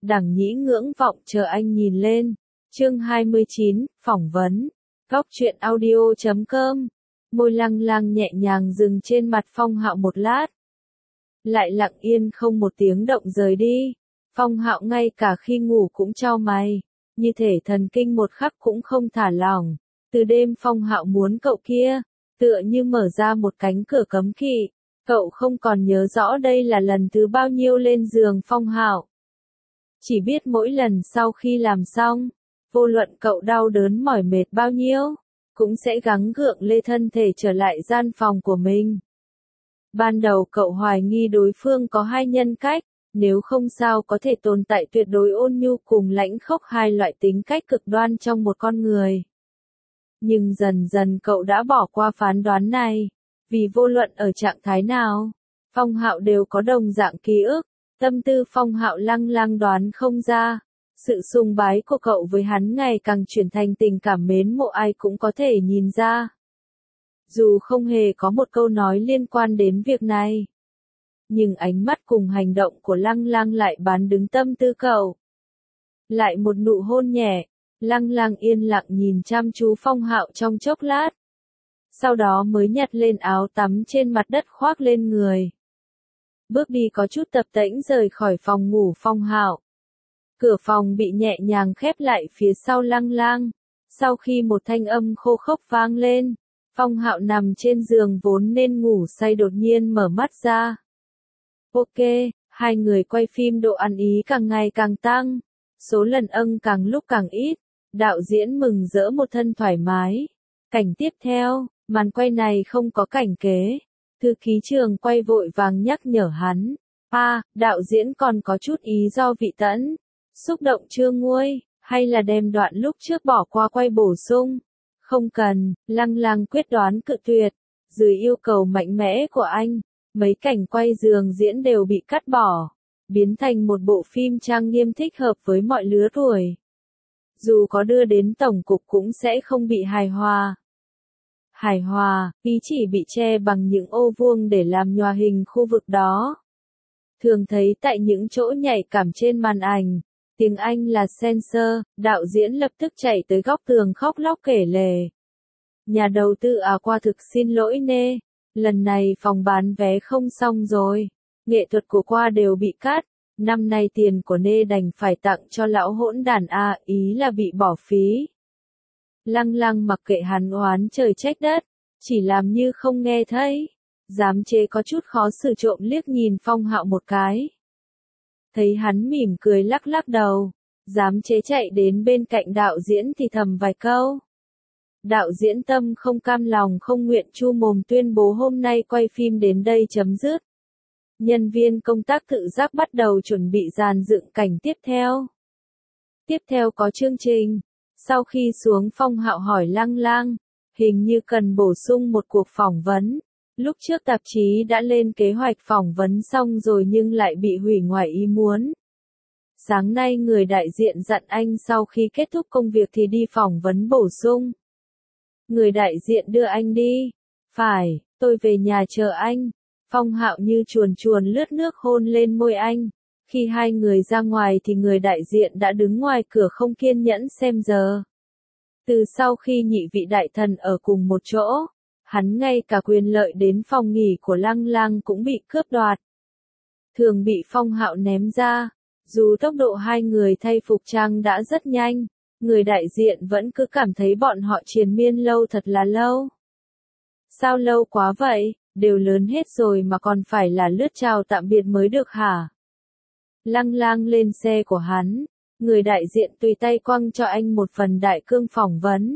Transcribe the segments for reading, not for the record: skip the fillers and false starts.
Đằng Nhĩ ngưỡng vọng chờ anh nhìn lên. Chương 29, phỏng vấn. Góc truyện audio.com. Môi Lăng Lang nhẹ nhàng dừng trên mặt Phong Hạo một lát. Lại lặng yên không một tiếng động rời đi. Phong Hạo ngay cả khi ngủ cũng chau mày, như thể thần kinh một khắc cũng không thả lỏng. Từ đêm Phong Hạo muốn cậu kia, tựa như mở ra một cánh cửa cấm kỵ. Cậu không còn nhớ rõ đây là lần thứ bao nhiêu lên giường Phong Hạo. Chỉ biết mỗi lần sau khi làm xong, vô luận cậu đau đớn mỏi mệt bao nhiêu, cũng sẽ gắng gượng lê thân thể trở lại gian phòng của mình. Ban đầu cậu hoài nghi đối phương có hai nhân cách, nếu không sao có thể tồn tại tuyệt đối ôn nhu cùng lãnh khốc hai loại tính cách cực đoan trong một con người. Nhưng dần dần cậu đã bỏ qua phán đoán này, vì vô luận ở trạng thái nào, Phong Hạo đều có đồng dạng ký ức, tâm tư Phong Hạo Lăng Lang đoán không ra. Sự sùng bái của cậu với hắn ngày càng chuyển thành tình cảm mến mộ ai cũng có thể nhìn ra. Dù không hề có một câu nói liên quan đến việc này, nhưng ánh mắt cùng hành động của Lăng Lang lại bán đứng tâm tư cậu. Lại một nụ hôn nhẹ, Lăng Lang yên lặng nhìn chăm chú Phong Hạo trong chốc lát. Sau đó mới nhặt lên áo tắm trên mặt đất khoác lên người. Bước đi có chút tập tễnh rời khỏi phòng ngủ Phong Hạo. Cửa phòng bị nhẹ nhàng khép lại phía sau Lăng Lang. Sau khi một thanh âm khô khốc vang lên, Phong Hạo nằm trên giường vốn nên ngủ say đột nhiên mở mắt ra. Ok, hai người quay phim độ ăn ý càng ngày càng tăng, số lần càng lúc càng ít, đạo diễn mừng rỡ một thân thoải mái. Cảnh tiếp theo, màn quay này không có cảnh kế, thư ký trường quay vội vàng nhắc nhở hắn. Đạo diễn còn có chút ý do vị tẫn. Xúc động chưa nguôi, hay là đem đoạn lúc trước bỏ qua quay bổ sung? Không cần, Lăng Lang quyết đoán cự tuyệt. Dưới yêu cầu mạnh mẽ của anh, mấy cảnh quay giường diễn đều bị cắt bỏ, biến thành một bộ phim trang nghiêm thích hợp với mọi lứa tuổi. Dù có đưa đến tổng cục cũng sẽ không bị hài hòa. Hài hòa, ý chỉ bị che bằng những ô vuông để làm nhòa hình khu vực đó. Thường thấy tại những chỗ nhạy cảm trên màn ảnh. Tiếng Anh là censor, đạo diễn lập tức chạy tới góc tường khóc lóc kể lể. Nhà đầu tư quả thực xin lỗi nê, lần này phòng bán vé không xong rồi, nghệ thuật của qua đều bị cắt, năm nay tiền của nê đành phải tặng cho lão hỗn đản ý là bị bỏ phí. Lăng Lang mặc kệ hắn oán trời trách đất, chỉ làm như không nghe thấy. Giám chế có chút khó xử trộm liếc nhìn Phong Hạo một cái. Thấy hắn mỉm cười lắc lắc đầu, giám chế chạy đến bên cạnh đạo diễn thì thầm vài câu. Đạo diễn tâm không cam lòng không nguyện chu mồm tuyên bố hôm nay quay phim đến đây chấm dứt. Nhân viên công tác tự giác bắt đầu chuẩn bị dàn dựng cảnh tiếp theo. Tiếp theo có chương trình. Sau khi xuống Phong Hạo hỏi Lăng Lang, hình như cần bổ sung một cuộc phỏng vấn. Lúc trước tạp chí đã lên kế hoạch phỏng vấn xong rồi nhưng lại bị hủy ngoài ý muốn. Sáng nay người đại diện dặn anh sau khi kết thúc công việc thì đi phỏng vấn bổ sung. Người đại diện đưa anh đi. Phải, tôi về nhà chờ anh. Phong Hạo như chuồn chuồn lướt nước hôn lên môi anh. Khi hai người ra ngoài thì người đại diện đã đứng ngoài cửa không kiên nhẫn xem giờ. Từ sau khi nhị vị đại thần ở cùng một chỗ, hắn ngay cả quyền lợi đến phòng nghỉ của Lăng Lang cũng bị cướp đoạt. Thường bị Phong Hạo ném ra, dù tốc độ hai người thay phục trang đã rất nhanh, người đại diện vẫn cứ cảm thấy bọn họ triền miên lâu thật là lâu. Sao lâu quá vậy, đều lớn hết rồi mà còn phải là lướt chào tạm biệt mới được hả? Lăng Lang lên xe của hắn, người đại diện tùy tay quăng cho anh một phần đại cương phỏng vấn.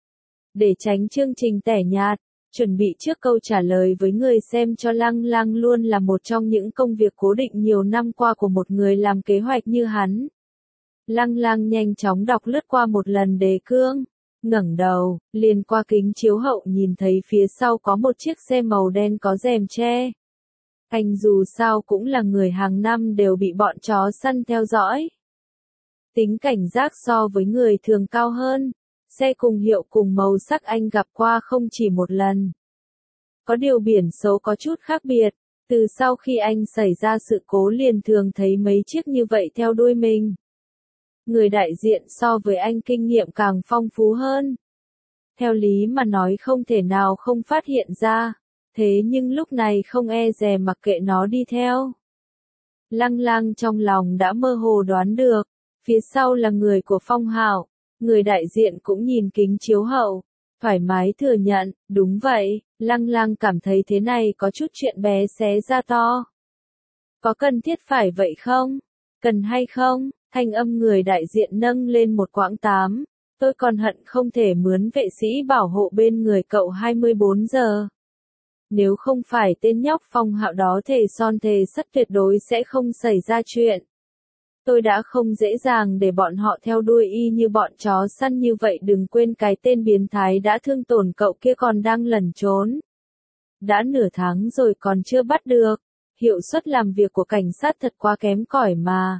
Để tránh chương trình tẻ nhạt, chuẩn bị trước câu trả lời với người xem cho Lăng Lang luôn là một trong những công việc cố định nhiều năm qua của một người làm kế hoạch như hắn. Lăng Lang nhanh chóng đọc lướt qua một lần đề cương, ngẩng đầu, liền qua kính chiếu hậu nhìn thấy phía sau có một chiếc xe màu đen có rèm che. Anh dù sao cũng là người hàng năm đều bị bọn chó săn theo dõi. Tính cảnh giác so với người thường cao hơn. Xe cùng hiệu cùng màu sắc anh gặp qua không chỉ một lần. Có điều biển số có chút khác biệt, Từ sau khi anh xảy ra sự cố liền thường thấy mấy chiếc như vậy theo đuôi mình. Người đại diện so với anh kinh nghiệm càng phong phú hơn. Theo lý mà nói không thể nào không phát hiện ra, thế nhưng lúc này không e dè mặc kệ nó đi theo. Lăng Lang trong lòng đã mơ hồ đoán được, phía sau là người của Phong Hạo, người đại diện cũng nhìn kính chiếu hậu, thoải mái thừa nhận, đúng vậy, Lăng Lang cảm thấy thế này có chút chuyện bé xé ra to. Có cần thiết phải vậy không? Cần hay không? Thanh âm người đại diện nâng lên một quãng 8. Tôi còn hận không thể mướn vệ sĩ bảo hộ bên người cậu 24 giờ. Nếu không phải tên nhóc Phong Hạo đó thề son thề sắt tuyệt đối sẽ không xảy ra chuyện. Tôi đã không dễ dàng để bọn họ theo đuôi y như bọn chó săn như vậy, đừng quên cái tên biến thái đã thương tổn cậu kia còn đang lẩn trốn. Đã nửa tháng rồi còn chưa bắt được, hiệu suất làm việc của cảnh sát thật quá kém cỏi mà.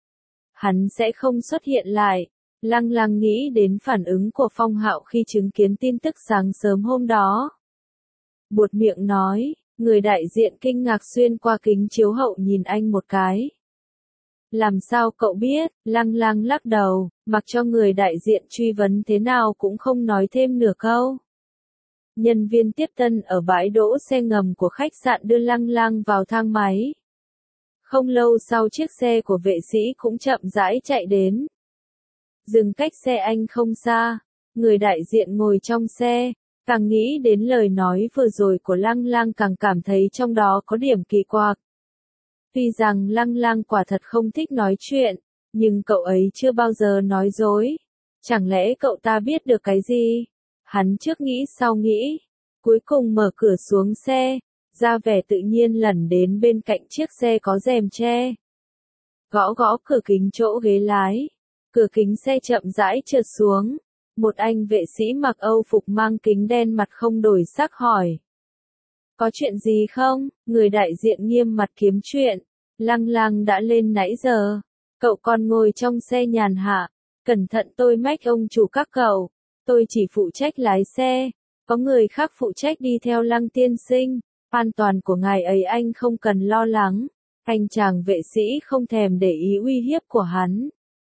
Hắn sẽ không xuất hiện lại. Lăng Lang nghĩ đến phản ứng của Phong Hạo khi chứng kiến tin tức sáng sớm hôm đó. Buột miệng nói, người đại diện kinh ngạc xuyên qua kính chiếu hậu nhìn anh một cái. Làm sao cậu biết? Lăng Lang lắc đầu, mặc cho người đại diện truy vấn thế nào cũng không nói thêm nửa câu. Nhân viên tiếp tân ở bãi đỗ xe ngầm của khách sạn đưa Lăng Lang vào thang máy. Không lâu sau chiếc xe của vệ sĩ cũng chậm rãi chạy đến. Dừng cách xe anh không xa, người đại diện ngồi trong xe, càng nghĩ đến lời nói vừa rồi của Lăng Lang càng cảm thấy trong đó có điểm kỳ quặc. Tuy rằng Lăng Lang quả thật không thích nói chuyện, nhưng cậu ấy chưa bao giờ nói dối. Chẳng lẽ cậu ta biết được cái gì? Hắn trước nghĩ sau nghĩ, cuối cùng mở cửa xuống xe, ra vẻ tự nhiên lẩn đến bên cạnh chiếc xe có rèm che. Gõ gõ cửa kính chỗ ghế lái, cửa kính xe chậm rãi trượt xuống. Một anh vệ sĩ mặc Âu phục mang kính đen mặt không đổi sắc hỏi. Có chuyện gì không? Người đại diện nghiêm mặt kiếm chuyện. Lăng Lang đã lên nãy giờ. Cậu còn ngồi trong xe nhàn hạ. Cẩn thận tôi mách ông chủ các cậu. Tôi chỉ phụ trách lái xe. Có người khác phụ trách đi theo Lăng tiên sinh. An toàn của ngài ấy anh không cần lo lắng. Anh chàng vệ sĩ không thèm để ý uy hiếp của hắn.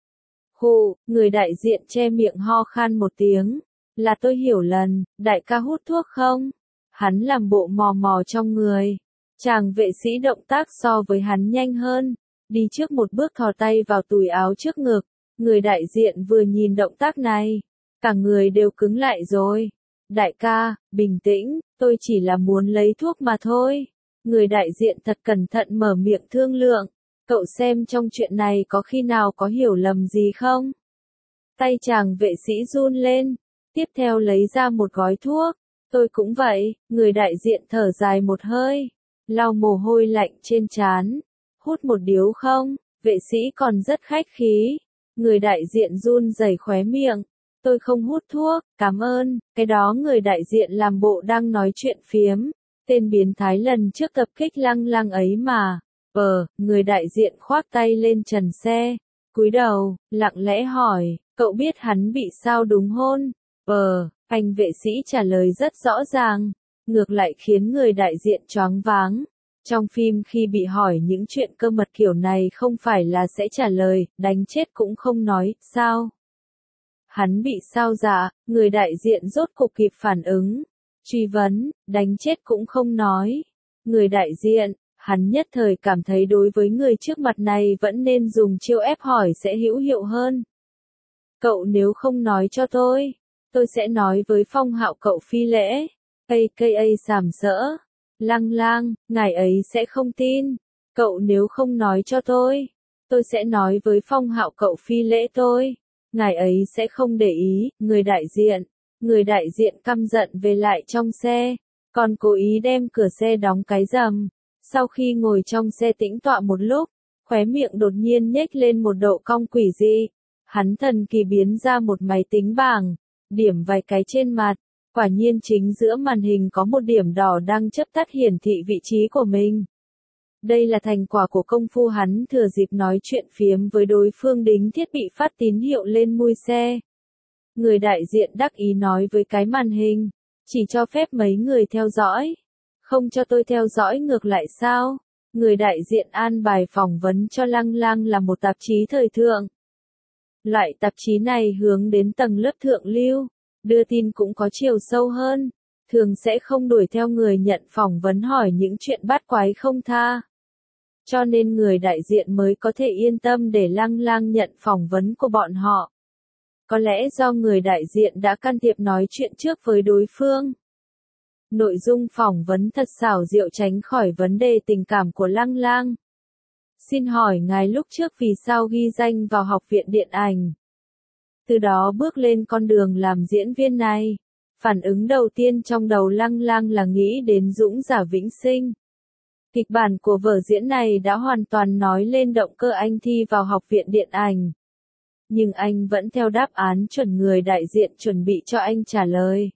Hù, người đại diện che miệng ho khan một tiếng. Là tôi hiểu lầm, đại ca hút thuốc không? Hắn làm bộ mò mò trong người. Chàng vệ sĩ động tác so với hắn nhanh hơn. Đi trước một bước thò tay vào túi áo trước ngực. Người đại diện vừa nhìn động tác này. Cả người đều cứng lại rồi. Đại ca, bình tĩnh, tôi chỉ là muốn lấy thuốc mà thôi. Người đại diện thật cẩn thận mở miệng thương lượng. Cậu xem trong chuyện này có khi nào có hiểu lầm gì không? Tay chàng vệ sĩ run lên. Tiếp theo lấy ra một gói thuốc. Tôi cũng vậy, người đại diện thở dài một hơi. Lau mồ hôi lạnh trên trán. Hút một điếu không? Vệ sĩ còn rất khách khí. Người đại diện run rẩy khóe miệng. Tôi không hút thuốc, cảm ơn. Cái đó người đại diện làm bộ đang nói chuyện phiếm. Tên biến thái lần trước tập kích Lăng Lang ấy mà. Người đại diện khoác tay lên trần xe. Cúi đầu, lặng lẽ hỏi, cậu biết hắn bị sao đúng hôn? Anh vệ sĩ trả lời rất rõ ràng. Ngược lại khiến người đại diện choáng váng. Trong phim khi bị hỏi những chuyện cơ mật kiểu này không phải là sẽ trả lời, đánh chết cũng không nói, sao? Hắn bị sao dạ, người đại diện rốt cục kịp phản ứng. Truy vấn, đánh chết cũng không nói. Người đại diện, hắn nhất thời cảm thấy đối với người trước mặt này vẫn nên dùng chiêu ép hỏi sẽ hữu hiệu hơn. Cậu nếu không nói cho tôi sẽ nói với Phong Hạo cậu phi lễ. AKA sàm sỡ. Lăng Lang, ngài ấy sẽ không tin. Cậu nếu không nói cho tôi sẽ nói với Phong Hạo cậu phi lễ tôi. Ngài ấy sẽ không để ý. Người đại diện căm giận về lại trong xe, còn cố ý đem cửa xe đóng cái rầm. Sau khi ngồi trong xe tĩnh tọa một lúc, khóe miệng đột nhiên nhếch lên một độ cong quỷ dị. Hắn thần kỳ biến ra một máy tính bảng, điểm vài cái trên mặt. Quả nhiên chính giữa màn hình có một điểm đỏ đang chớp tắt hiển thị vị trí của mình. Đây là thành quả của công phu hắn thừa dịp nói chuyện phiếm với đối phương đính thiết bị phát tín hiệu lên mui xe. Người đại diện đắc ý nói với cái màn hình, chỉ cho phép mấy người theo dõi. Không cho tôi theo dõi ngược lại sao? Người đại diện an bài phỏng vấn cho Lăng Lang là một tạp chí thời thượng. Loại tạp chí này hướng đến tầng lớp thượng lưu, đưa tin cũng có chiều sâu hơn, thường sẽ không đuổi theo người nhận phỏng vấn hỏi những chuyện bát quái không tha. Cho nên người đại diện mới có thể yên tâm để Lăng Lang nhận phỏng vấn của bọn họ. Có lẽ do người đại diện đã can thiệp nói chuyện trước với đối phương. Nội dung phỏng vấn thật xảo diệu tránh khỏi vấn đề tình cảm của Lăng Lang. Xin hỏi ngài lúc trước vì sao ghi danh vào học viện điện ảnh? Từ đó bước lên con đường làm diễn viên này. Phản ứng đầu tiên trong đầu Lăng Lang là nghĩ đến Dũng Giả Vĩnh Sinh. Kịch bản của vở diễn này đã hoàn toàn nói lên động cơ anh thi vào học viện điện ảnh. Nhưng anh vẫn theo đáp án chuẩn người đại diện chuẩn bị cho anh trả lời.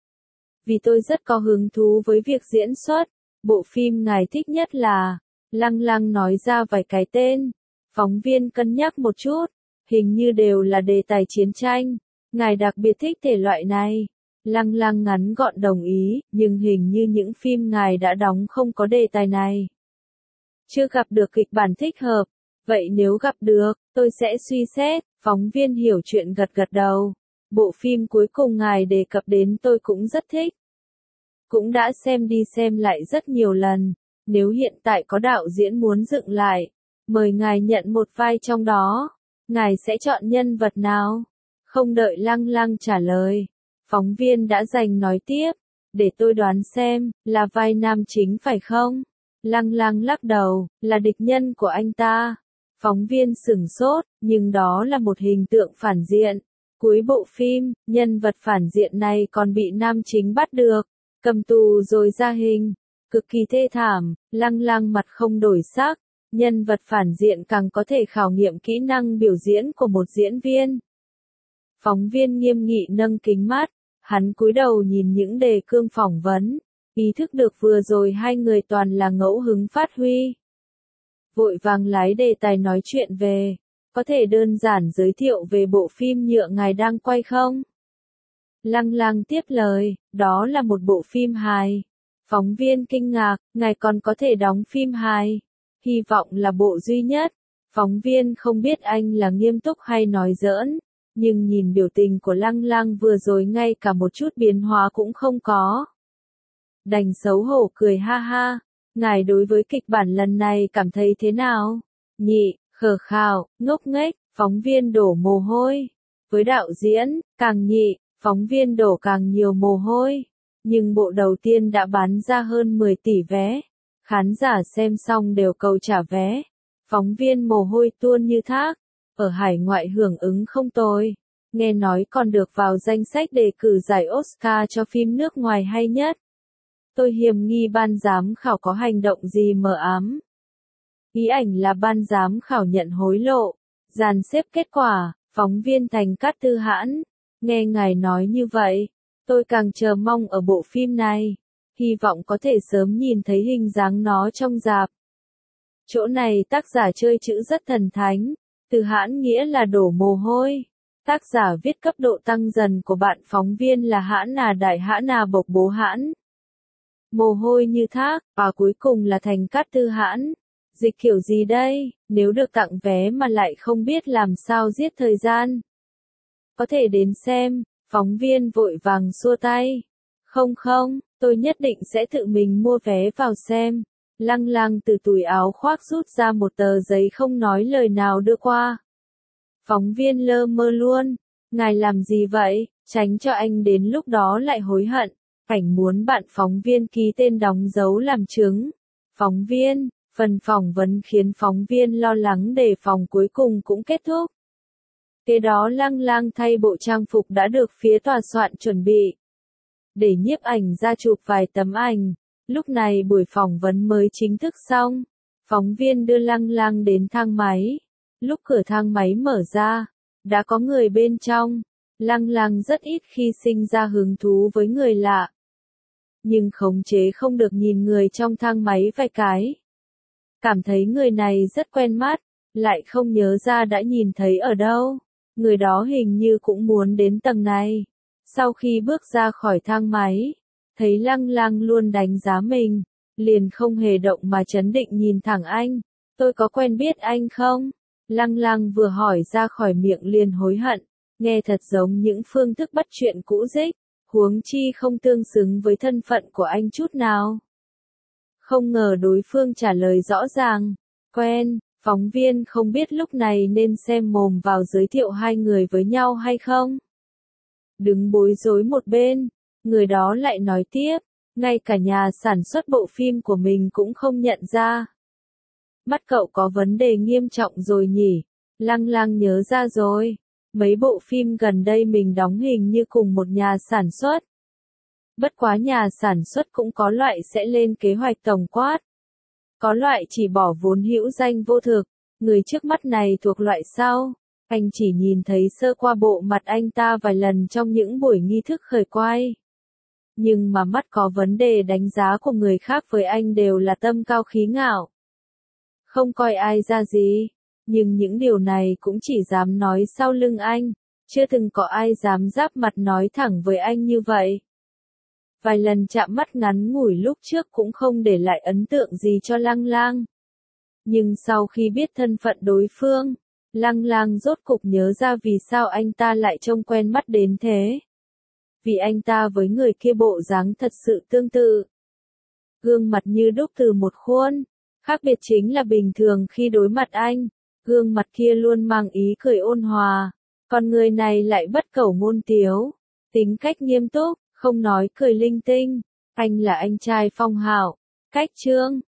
Vì tôi rất có hứng thú với việc diễn xuất, bộ phim ngài thích nhất là... Lăng Lang nói ra vài cái tên. Phóng viên cân nhắc một chút, hình như đều là đề tài chiến tranh. Ngài đặc biệt thích thể loại này. Lăng Lang ngắn gọn đồng ý, nhưng hình như những phim ngài đã đóng không có đề tài này. Chưa gặp được kịch bản thích hợp. Vậy nếu gặp được, tôi sẽ suy xét. Phóng viên hiểu chuyện gật gật đầu. Bộ phim cuối cùng ngài đề cập đến tôi cũng rất thích. Cũng đã xem đi xem lại rất nhiều lần. Nếu hiện tại có đạo diễn muốn dựng lại, mời ngài nhận một vai trong đó, ngài sẽ chọn nhân vật nào? Không đợi Lăng Lang trả lời, phóng viên đã giành nói tiếp, để tôi đoán xem, là vai nam chính phải không? Lăng Lang lắc đầu, là địch nhân của anh ta. Phóng viên sửng sốt, nhưng đó là một hình tượng phản diện. Cuối bộ phim, nhân vật phản diện này còn bị nam chính bắt được, cầm tù rồi ra hình. Cực kỳ thê thảm, Lăng Lang mặt không đổi sắc, nhân vật phản diện càng có thể khảo nghiệm kỹ năng biểu diễn của một diễn viên. Phóng viên nghiêm nghị nâng kính mắt, hắn cúi đầu nhìn những đề cương phỏng vấn, ý thức được vừa rồi hai người toàn là ngẫu hứng phát huy. Vội vàng lái đề tài nói chuyện về, có thể đơn giản giới thiệu về bộ phim nhựa ngài đang quay không? Lăng Lang tiếp lời, đó là một bộ phim hài. Phóng viên kinh ngạc, ngài còn có thể đóng phim hài. Hy vọng là bộ duy nhất. Phóng viên không biết anh là nghiêm túc hay nói giỡn, nhưng nhìn biểu tình của Lăng Lang vừa rồi ngay cả một chút biến hóa cũng không có. Đành xấu hổ cười ha ha, ngài đối với kịch bản lần này cảm thấy thế nào? Nhị, khờ khào, ngốc nghếch, phóng viên đổ mồ hôi. Với đạo diễn, càng nhị, phóng viên đổ càng nhiều mồ hôi. Nhưng bộ đầu tiên đã bán ra hơn 10 tỷ vé. Khán giả xem xong đều cầu trả vé. Phóng viên mồ hôi tuôn như thác. Ở hải ngoại hưởng ứng không tồi. Nghe nói còn được vào danh sách đề cử giải Oscar cho phim nước ngoài hay nhất. Tôi hiềm nghi ban giám khảo có hành động gì mờ ám. Ý ảnh là ban giám khảo nhận hối lộ. Dàn xếp kết quả, phóng viên Thành Cát Tư Hãn. Nghe ngài nói như vậy. Tôi càng chờ mong ở bộ phim này, hy vọng có thể sớm nhìn thấy hình dáng nó trong rạp. Chỗ này tác giả chơi chữ rất thần thánh, từ hãn nghĩa là đổ mồ hôi. Tác giả viết cấp độ tăng dần của bạn phóng viên là hãn nà đại hãn nà bộc bố hãn. Mồ hôi như thác, và cuối cùng là Thành Cát Tư Hãn. Dịch kiểu gì đây, nếu được tặng vé mà lại không biết làm sao giết thời gian. Có thể đến xem. Phóng viên vội vàng xua tay. Không, tôi nhất định sẽ tự mình mua vé vào xem. Lăng Lang từ túi áo khoác rút ra một tờ giấy không nói lời nào đưa qua. Phóng viên lơ mơ luôn. Ngài làm gì vậy, tránh cho anh đến lúc đó lại hối hận. Cảnh muốn bạn phóng viên ký tên đóng dấu làm chứng. Phóng viên, phần phỏng vấn khiến phóng viên lo lắng đề phòng cuối cùng cũng kết thúc. Kế đó Lăng Lang thay bộ trang phục đã được phía tòa soạn chuẩn bị. Để nhiếp ảnh ra chụp vài tấm ảnh. Lúc này buổi phỏng vấn mới chính thức xong. Phóng viên đưa Lăng Lang đến thang máy. Lúc cửa thang máy mở ra, đã có người bên trong. Lăng Lang rất ít khi sinh ra hứng thú với người lạ. Nhưng khống chế không được nhìn người trong thang máy vài cái. Cảm thấy người này rất quen mắt, lại không nhớ ra đã nhìn thấy ở đâu. Người đó hình như cũng muốn đến tầng này. Sau khi bước ra khỏi thang máy, Thấy Lăng Lang luôn đánh giá mình, liền không hề động mà trấn định nhìn thẳng anh. Tôi có quen biết anh không? Lăng Lang vừa hỏi ra khỏi miệng liền hối hận, nghe thật giống những phương thức bắt chuyện cũ rích, huống chi không tương xứng với thân phận của anh chút nào. Không ngờ đối phương trả lời rõ ràng, quen. Phóng viên không biết lúc này nên xem mồm vào giới thiệu hai người với nhau hay không. Đứng bối rối một bên, người đó lại nói tiếp, ngay cả nhà sản xuất bộ phim của mình cũng không nhận ra. Mắt cậu có vấn đề nghiêm trọng rồi nhỉ? Lăng Lang nhớ ra rồi, mấy bộ phim gần đây mình đóng hình như cùng một nhà sản xuất. Bất quá nhà sản xuất cũng có loại sẽ lên kế hoạch tổng quát. Có loại chỉ bỏ vốn hữu danh vô thực, người trước mắt này thuộc loại sau. Anh chỉ nhìn thấy sơ qua bộ mặt anh ta vài lần trong những buổi nghi thức khởi quay. Nhưng mà mắt có vấn đề đánh giá của người khác với anh đều là tâm cao khí ngạo. Không coi ai ra gì, nhưng những điều này cũng chỉ dám nói sau lưng anh, chưa từng có ai dám giáp mặt nói thẳng với anh như vậy. Vài lần chạm mắt ngắn ngủi lúc trước cũng không để lại ấn tượng gì cho Lăng Lang. Nhưng sau khi biết thân phận đối phương, Lăng Lang rốt cục nhớ ra vì sao anh ta lại trông quen mắt đến thế. Vì anh ta với người kia bộ dáng thật sự tương tự. Gương mặt như đúc từ một khuôn, khác biệt chính là bình thường khi đối mặt anh, gương mặt kia luôn mang ý cười ôn hòa, còn người này lại bất cẩu ngôn tiếu, tính cách nghiêm túc, không nói cười linh tinh. Anh là anh trai Phong Hạo, cách Trương.